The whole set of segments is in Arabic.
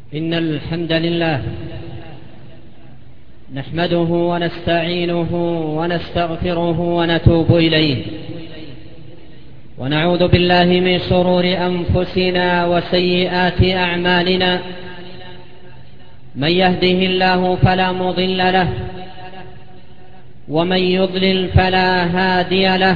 إن الحمد لله نحمده ونستعينه ونستغفره ونتوب إليه، ونعوذ بالله من شرور أنفسنا وسيئات أعمالنا. من يهده الله فلا مضل له، ومن يضلل فلا هادي له.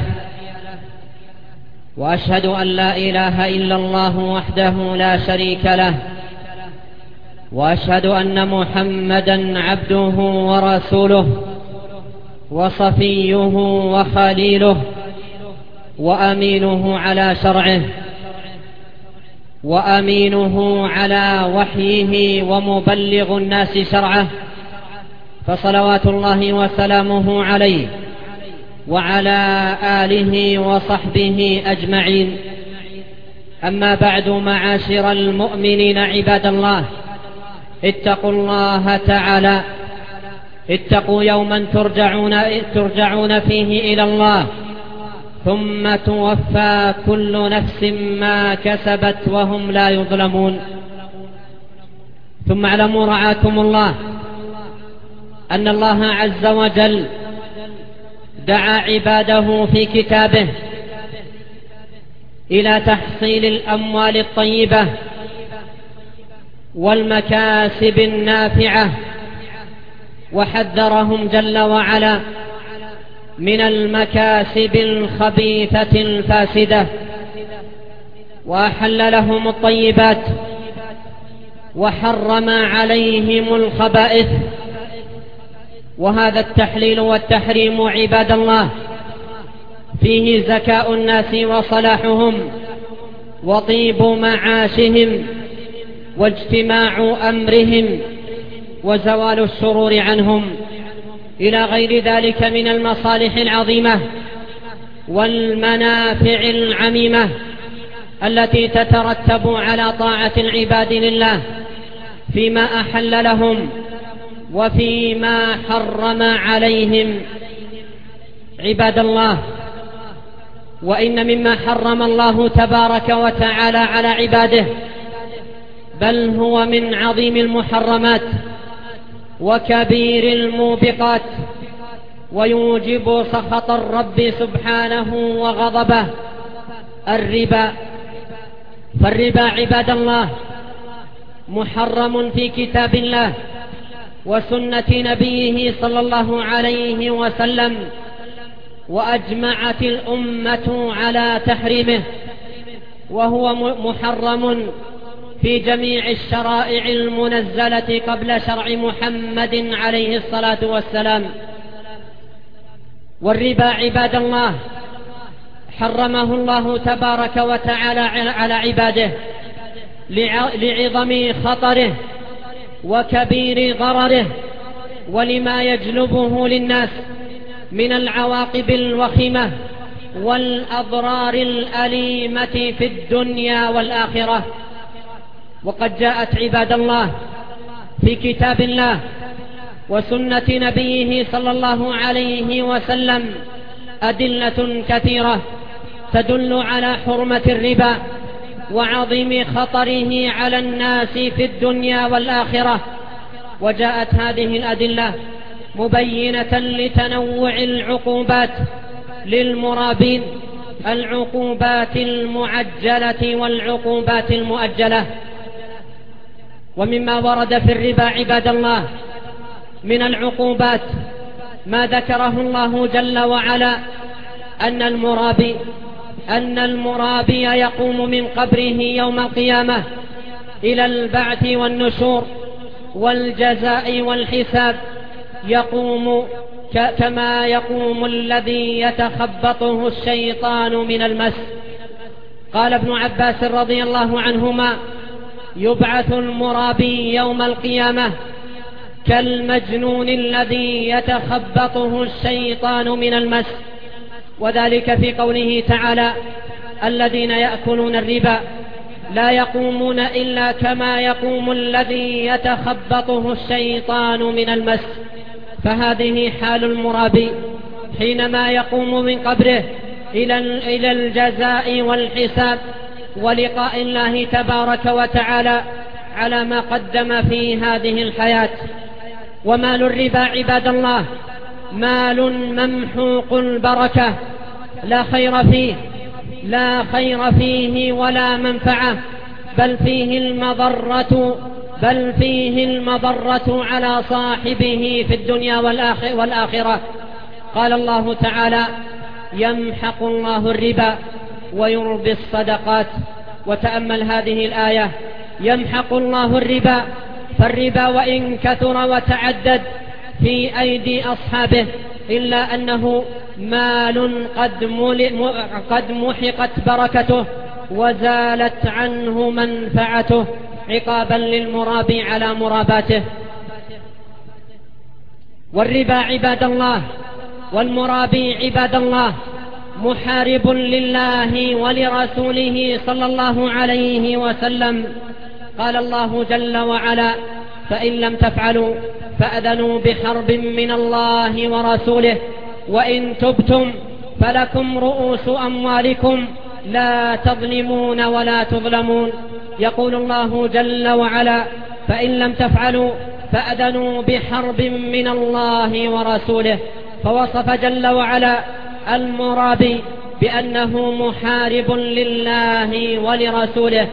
وأشهد أن لا إله إلا الله وحده لا شريك له، وأشهد أن محمدًا عبده ورسوله وصفيه وخليله وأمينه على شرعه وأمينه على وحيه ومبلغ الناس شرعه، فصلوات الله وسلامه عليه وعلى آله وصحبه أجمعين. أما بعد، معاشر المؤمنين عباد الله، اتقوا الله تعالى، اتقوا يوما ترجعون فيه إلى الله، ثم توفى كل نفس ما كسبت وهم لا يظلمون. ثم اعلموا رعاكم الله أن الله عز وجل دعا عباده في كتابه إلى تحصيل الأموال الطيبة والمكاسب النافعة، وحذرهم جل وعلا من المكاسب الخبيثة الفاسدة، وأحل لهم الطيبات وحرم عليهم الخبائث. وهذا التحليل والتحريم عباد الله فيه زكاء الناس وصلاحهم وطيب معاشهم واجتماع أمرهم وزوال الشرور عنهم، إلى غير ذلك من المصالح العظيمة والمنافع العميمة التي تترتب على طاعة العباد لله فيما أحل لهم وفيما حرم عليهم. عباد الله، وإن مما حرم الله تبارك وتعالى على عباده بل هو من عظيم المحرمات وكبير الموبقات ويوجب سخط الرب سبحانه وغضبه، الربا. فالربا عباد الله محرم في كتاب الله وسنة نبيه صلى الله عليه وسلم، وأجمعت الأمة على تحريمه، وهو محرم في جميع الشرائع المنزلة قبل شرع محمد عليه الصلاة والسلام. والربا عباد الله حرمه الله تبارك وتعالى على عباده لعظم خطره وكبير ضرره، ولما يجلبه للناس من العواقب الوخيمة والأضرار الأليمة في الدنيا والآخرة. وقد جاءت عباد الله في كتاب الله وسنة نبيه صلى الله عليه وسلم أدلة كثيرة تدل على حرمة الربا وعظيم خطره على الناس في الدنيا والآخرة. وجاءت هذه الأدلة مبينة لتنوع العقوبات للمرابين، العقوبات المعجلة والعقوبات المؤجلة. ومما ورد في الربا عباد الله من العقوبات ما ذكره الله جل وعلا أن المرابي يقوم من قبره يوم القيامة إلى البعث والنشور والجزاء والحساب، يقوم كما يقوم الذي يتخبطه الشيطان من المس. قال ابن عباس رضي الله عنهما: يبعث المرابي يوم القيامة كالمجنون الذي يتخبطه الشيطان من المس. وذلك في قوله تعالى: الذين يأكلون الربا لا يقومون إلا كما يقوم الذي يتخبطه الشيطان من المس. فهذه حال المرابي حينما يقوم من قبره إلى الجزاء والحساب ولقاء الله تبارك وتعالى على ما قدم في هذه الحياة. ومال الربا عباد الله مال ممحوق البركة، لا خير فيه ولا منفعة، بل فيه المضرة على صاحبه في الدنيا والآخرة. قال الله تعالى: يمحق الله الربا ويربي الصدقات. وتأمل هذه الآية: يمحق الله الربا، فالربا وإن كثر وتعدد في أيدي أصحابه إلا أنه مال قد محقت بركته وزالت عنه منفعته عقابا للمرابي على مراباته. والربا عباد الله والمرابي عباد الله محارب لله ولرسوله صلى الله عليه وسلم. قال الله جل وعلا: فإن لم تفعلوا فأذنوا بحرب من الله ورسوله وإن تبتم فلكم رؤوس أموالكم لا تظلمون ولا تظلمون. يقول الله جل وعلا: فإن لم تفعلوا فأذنوا بحرب من الله ورسوله، فوصف جل وعلا المرابي بأنه محارب لله ولرسوله.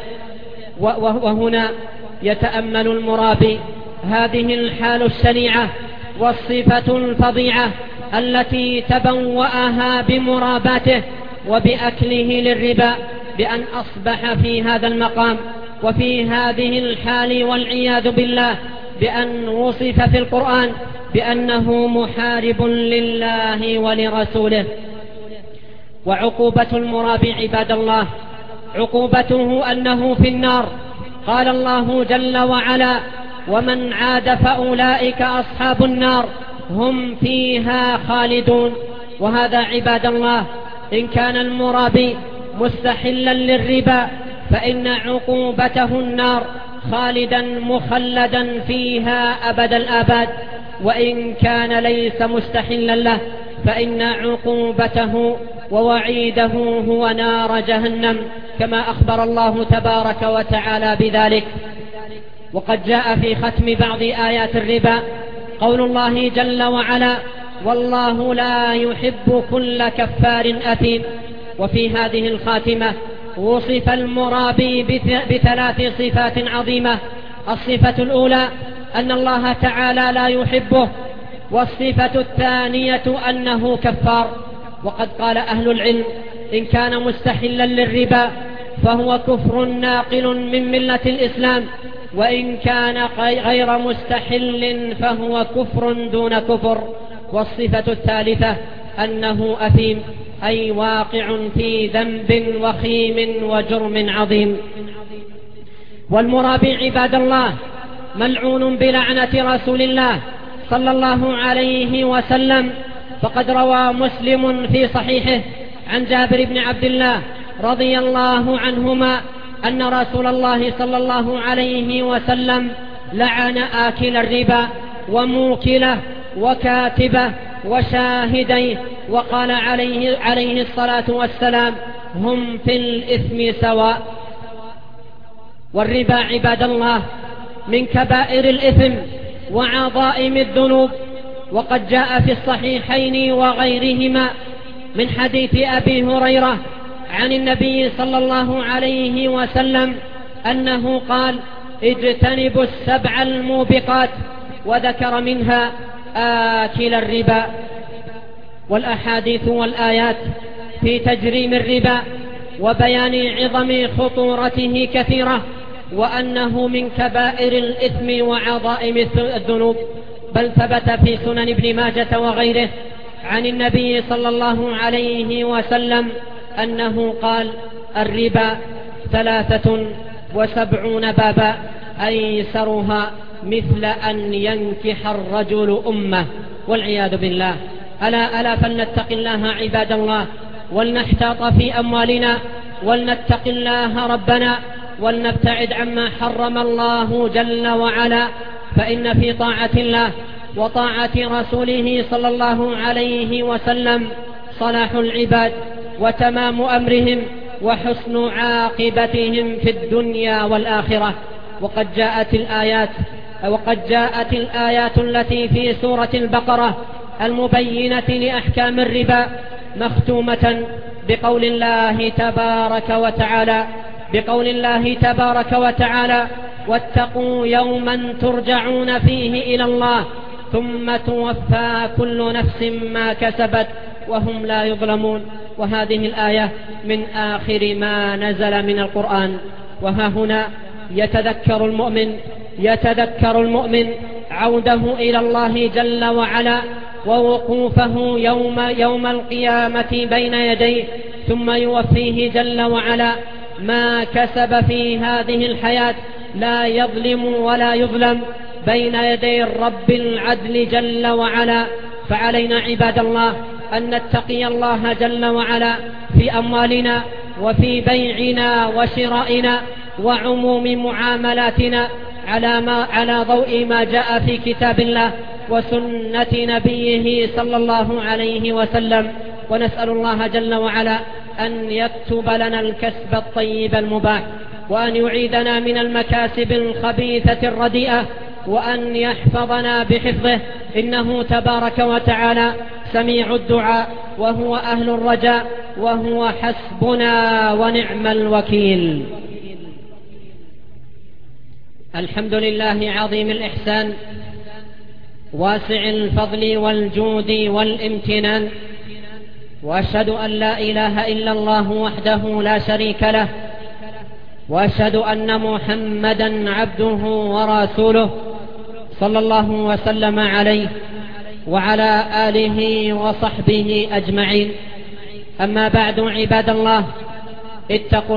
وهنا يتأمل المرابي هذه الحال الشنيعة والصفة الفظيعة التي تبوأها بمراباته وبأكله للربا، بأن أصبح في هذا المقام وفي هذه الحال والعياذ بالله، بأن وصف في القرآن بأنه محارب لله ولرسوله. وعقوبة المرابي عباد الله عقوبته أنه في النار. قال الله جل وعلا: ومن عاد فأولئك أصحاب النار هم فيها خالدون. وهذا عباد الله إن كان المرابي مستحلا للربا فإن عقوبته النار خالدا مخلدا فيها أبد الآباد، وإن كان ليس مستحلا له فإن عقوبته ووعيده هو نار جهنم، كما أخبر الله تبارك وتعالى بذلك. وقد جاء في ختم بعض آيات الربا قول الله جل وعلا: والله لا يحب كل كفار أثيم. وفي هذه الخاتمة وصف المرابي بثلاث صفات عظيمة. الصفة الأولى أن الله تعالى لا يحبه، والصفة الثانية أنه كفار. وقد قال أهل العلم: إن كان مستحلا للربا فهو كفر ناقل من ملة الإسلام، وإن كان غير مستحل فهو كفر دون كفر. والصفة الثالثة أنه أثيم، أي واقع في ذنب وخيم وجرم عظيم. والمرابي عباد الله ملعون بلعنة رسول الله صلى الله عليه وسلم. فقد روى مسلم في صحيحه عن جابر بن عبد الله رضي الله عنهما أن رسول الله صلى الله عليه وسلم لعن آكل الربا وموكله وكاتبه وشاهديه، وقال عليه الصلاة والسلام: هم في الإثم سواء. والربا عباد الله من كبائر الإثم وعظائم الذنوب. وقد جاء في الصحيحين وغيرهما من حديث أبي هريرة عن النبي صلى الله عليه وسلم أنه قال: اجتنبوا السبع الموبقات، وذكر منها آكل الربا. والأحاديث والآيات في تجريم الربا وبيان عظم خطورته كثيرة، وأنه من كبائر الإثم وعظائم الذنوب. بل ثبت في سنن ابن ماجة وغيره عن النبي صلى الله عليه وسلم أنه قال: الربا 73 بابا أيسرها مثل أن ينكح الرجل أمه، والعياذ بالله. ألا فلنتق الله عباد الله، ولنحتاط في أموالنا، ولنتق الله ربنا، ولنبتعد عما حرم الله جل وعلا. فإن في طاعة الله وطاعة رسوله صلى الله عليه وسلم صلاح العباد وتمام أمرهم وحسن عاقبتهم في الدنيا والآخرة. وقد جاءت الآيات التي في سورة البقرة المبينة لأحكام الربا مختومة بقول الله تبارك وتعالى واتقوا يوما ترجعون فيه إلى الله ثم توفى كل نفس ما كسبت وهم لا يظلمون. وهذه الآية من آخر ما نزل من القرآن. وها هنا يتذكر المؤمن عوده إلى الله جل وعلا ووقوفه يوم القيامة بين يديه، ثم يوفيه جل وعلا ما كسب في هذه الحياة، لا يظلم ولا يظلم بين يدي الرب العدل جل وعلا. فعلينا عباد الله أن نتقي الله جل وعلا في أموالنا وفي بيعنا وشرائنا وعموم معاملاتنا على ضوء ما جاء في كتاب الله وسنة نبيه صلى الله عليه وسلم. ونسأل الله جل وعلا أن يكتب لنا الكسب الطيب المباح، وأن يعيدنا من المكاسب الخبيثة الرديئة، وأن يحفظنا بحفظه، إنه تبارك وتعالى سميع الدعاء وهو أهل الرجاء، وهو حسبنا ونعم الوكيل. الحمد لله عظيم الإحسان واسع الفضل والجود والامتنان، وأشهد أن لا إله إلا الله وحده لا شريك له، وأشهد أن محمدا عبده ورسوله صلى الله وسلم عليه وعلى آله وصحبه أجمعين. أما بعد، عباد الله، اتقوا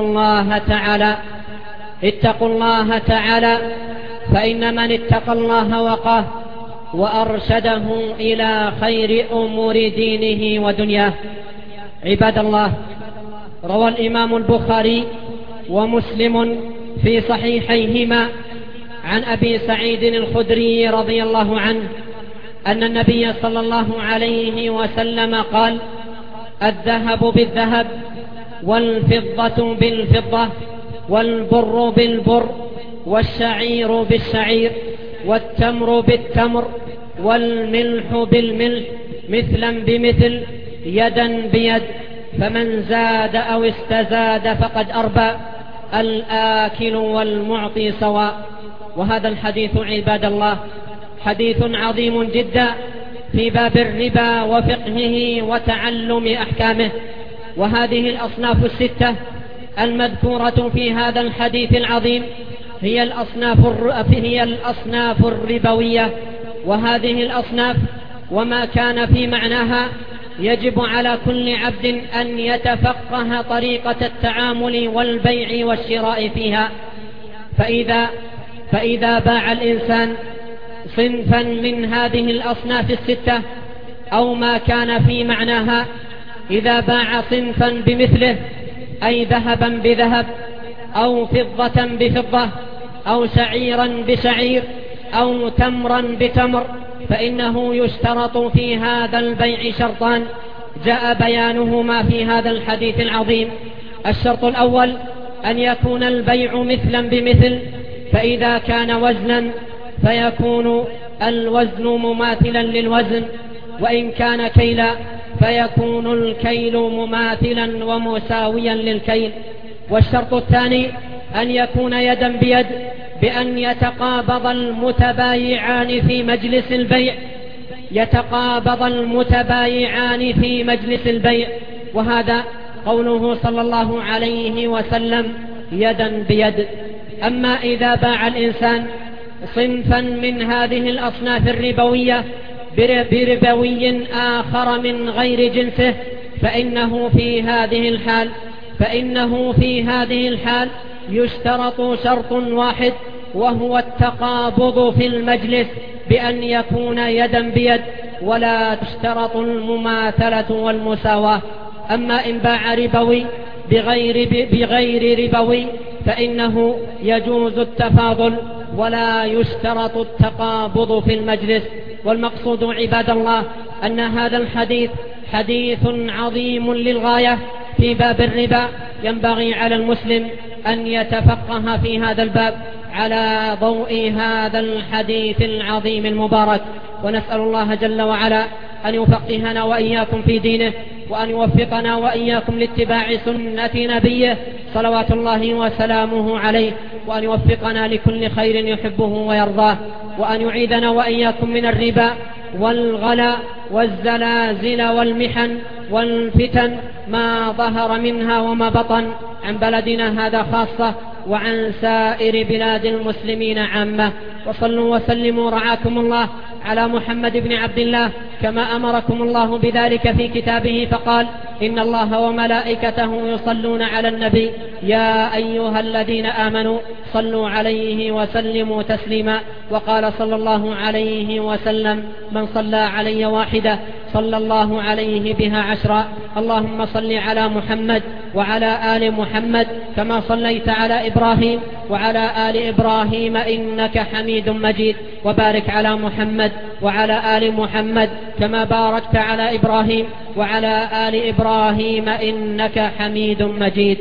الله تعالى، فإن من اتقى الله وقاه وأرشده إلى خير أمور دينه ودنياه. عباد الله، روى الإمام البخاري ومسلم في صحيحيهما عن أبي سعيد الخدري رضي الله عنه أن النبي صلى الله عليه وسلم قال: الذهب بالذهب، والفضة بالفضة، والبر بالبر، والشعير بالشعير، والتمر بالتمر، والملح بالملح، مثلا بمثل، يدا بيد، فمن زاد أو استزاد فقد أربى، الآكل والمعطي سواء. وهذا الحديث عباد الله حديث عظيم جدا في باب الربا وفقهه وتعلم أحكامه. وهذه الأصناف الستة المذكورة في هذا الحديث العظيم هي الأصناف الربوية. وهذه الأصناف وما كان في معناها يجب على كل عبد أن يتفقه طريقة التعامل والبيع والشراء فيها. فإذا باع الإنسان صنفا من هذه الأصناف الستة أو ما كان في معناها، إذا باع صنفا بمثله، أي ذهبا بذهب، أو فضة بفضة، أو شعيرا بشعير، أو تمرا بتمر، فإنه يشترط في هذا البيع شرطان جاء بيانهما في هذا الحديث العظيم. الشرط الأول أن يكون البيع مثلا بمثل، فإذا كان وزنا فيكون الوزن مماثلا للوزن، وإن كان كيلا فيكون الكيل مماثلا ومساويا للكيل. والشرط الثاني أن يكون يدا بيد، بأن يتقابض المتبايعان في مجلس البيع، وهذا قوله صلى الله عليه وسلم: يدا بيد. أما إذا باع الإنسان صنفا من هذه الأصناف الربوية بربوي آخر من غير جنسه، فإنه في هذه الحال يشترط شرط واحد، وهو التقابض في المجلس بأن يكون يدا بيد، ولا تشترط المماثلة والمساواة. أما إن باع ربوي بغير ربوي فإنه يجوز التفاضل ولا يشترط التقابض في المجلس. والمقصود عباد الله أن هذا الحديث حديث عظيم للغاية في باب الربا، ينبغي على المسلم أن يتفقه في هذا الباب على ضوء هذا الحديث العظيم المبارك. ونسأل الله جل وعلا أن يفقهنا وإياكم في دينه، وأن يوفقنا وإياكم لاتباع سنة نبيه صلوات الله وسلامه عليه، وأن يوفقنا لكل خير يحبه ويرضاه، وأن يعيدنا وإياكم من الربا والغلا والزلازل والمحن والفتن ما ظهر منها وما بطن عن بلدنا هذا خاصة وعن سائر بلاد المسلمين عامة. وصلوا وسلموا رعاكم الله على محمد بن عبد الله كما أمركم الله بذلك في كتابه، فقال: إن الله وملائكته يصلون على النبي يا أيها الذين آمنوا صلوا عليه وسلموا تسليما. وقال صلى الله عليه وسلم: من صلى علي واحدة صلى الله عليه بها عشرا. اللهم صل على محمد وعلى آل محمد كما صليت على إبراهيم وعلى آل إبراهيم إنك حميد مجيد، وبارك على محمد وعلى آل محمد كما باركت على إبراهيم وعلى آل إبراهيم إنك حميد مجيد.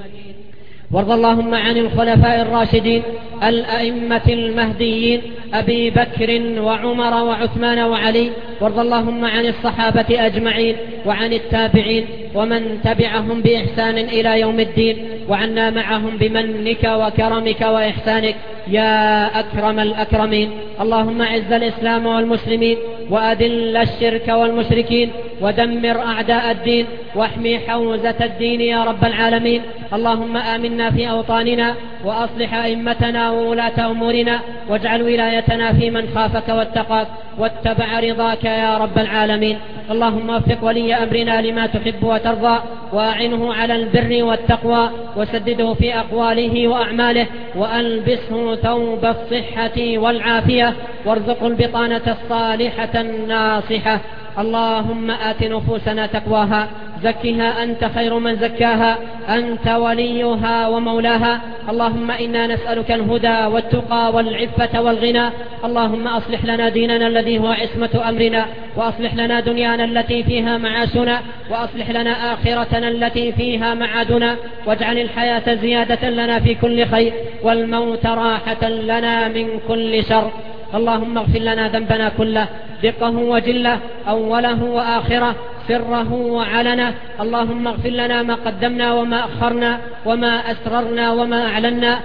وارض اللهم عن الخلفاء الراشدين الأئمة المهديين أبي بكر وعمر وعثمان وعلي. وارض اللهم عن الصحابة أجمعين وعن التابعين ومن تبعهم بإحسان إلى يوم الدين، وعنا معهم بمنك وكرمك وإحسانك يا أكرم الأكرمين. اللهم أعز الإسلام والمسلمين وأذل الشرك والمشركين ودمر أعداء الدين واحمي حوزة الدين يا رب العالمين. اللهم آمنا في أوطاننا وأصلح أئمتنا وولاة أمورنا، واجعل ولايتنا في من خافك واتقاك واتبع رضاك يا رب العالمين. اللهم وفق ولي أمرنا لما تحب وترضى، وأعنه على البر والتقوى، وسدده في أقواله وأعماله، وألبسه ثوب الصحة والعافية، وارزقه البطانة الصالحة الناصحة. اللهم آت نفوسنا تقواها، زكها أنت خير من زكاها، أنت وليها ومولاها. اللهم إنا نسألك الهدى والتقى والعفة والغنى. اللهم أصلح لنا ديننا الذي هو عصمة أمرنا، وأصلح لنا دنيانا التي فيها معاشنا، وأصلح لنا آخرتنا التي فيها معادنا، واجعل الحياة زيادة لنا في كل خير، والموت راحة لنا من كل شر. اللهم اغفر لنا ذنبنا كله، دقه وجله، أوله وآخره، سره وعلنه. اللهم اغفر لنا ما قدمنا وما أخرنا وما أسررنا وما أعلنا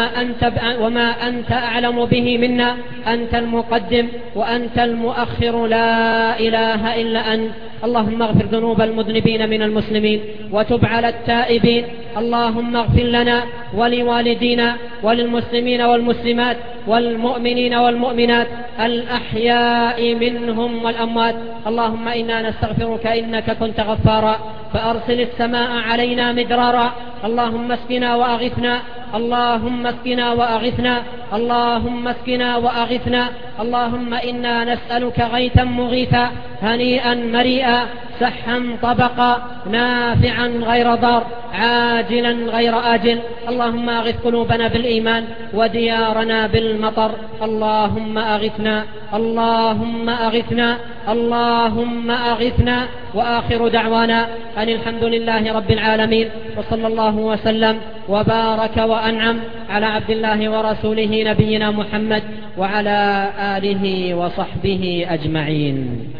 وما أنت أعلم به منا. أنت المقدم وأنت المؤخر، لا إله إلا أنت. اللهم اغفر ذنوب المذنبين من المسلمين وتب على التائبين. اللهم اغفر لنا ولوالدينا وللمسلمين والمسلمات والمؤمنين والمؤمنات الأحياء منهم والأموات. اللهم إنا نستغفرك إنك كنت غفارا، فأرسل السماء علينا مدرارا. اللهم اسقنا وأغثنا، اللهم اسقنا وأغثنا، اللهم اسقنا وأغثنا. اللهم إنا نسألك غيثا مغيثا هنيئا مريئا سحا طبقا نافعا غير ضار عاجلا غير آجل. اللهم أغث قلوبنا بالإيمان وديارنا بالمطر. اللهم أغثنا، اللهم أغثنا، اللهم أغثنا. وآخر دعوانا أن الحمد لله رب العالمين، وصلى الله وسلم وبارك وأنعم على عبد الله ورسوله نبينا محمد وعلى آله وصحبه أجمعين.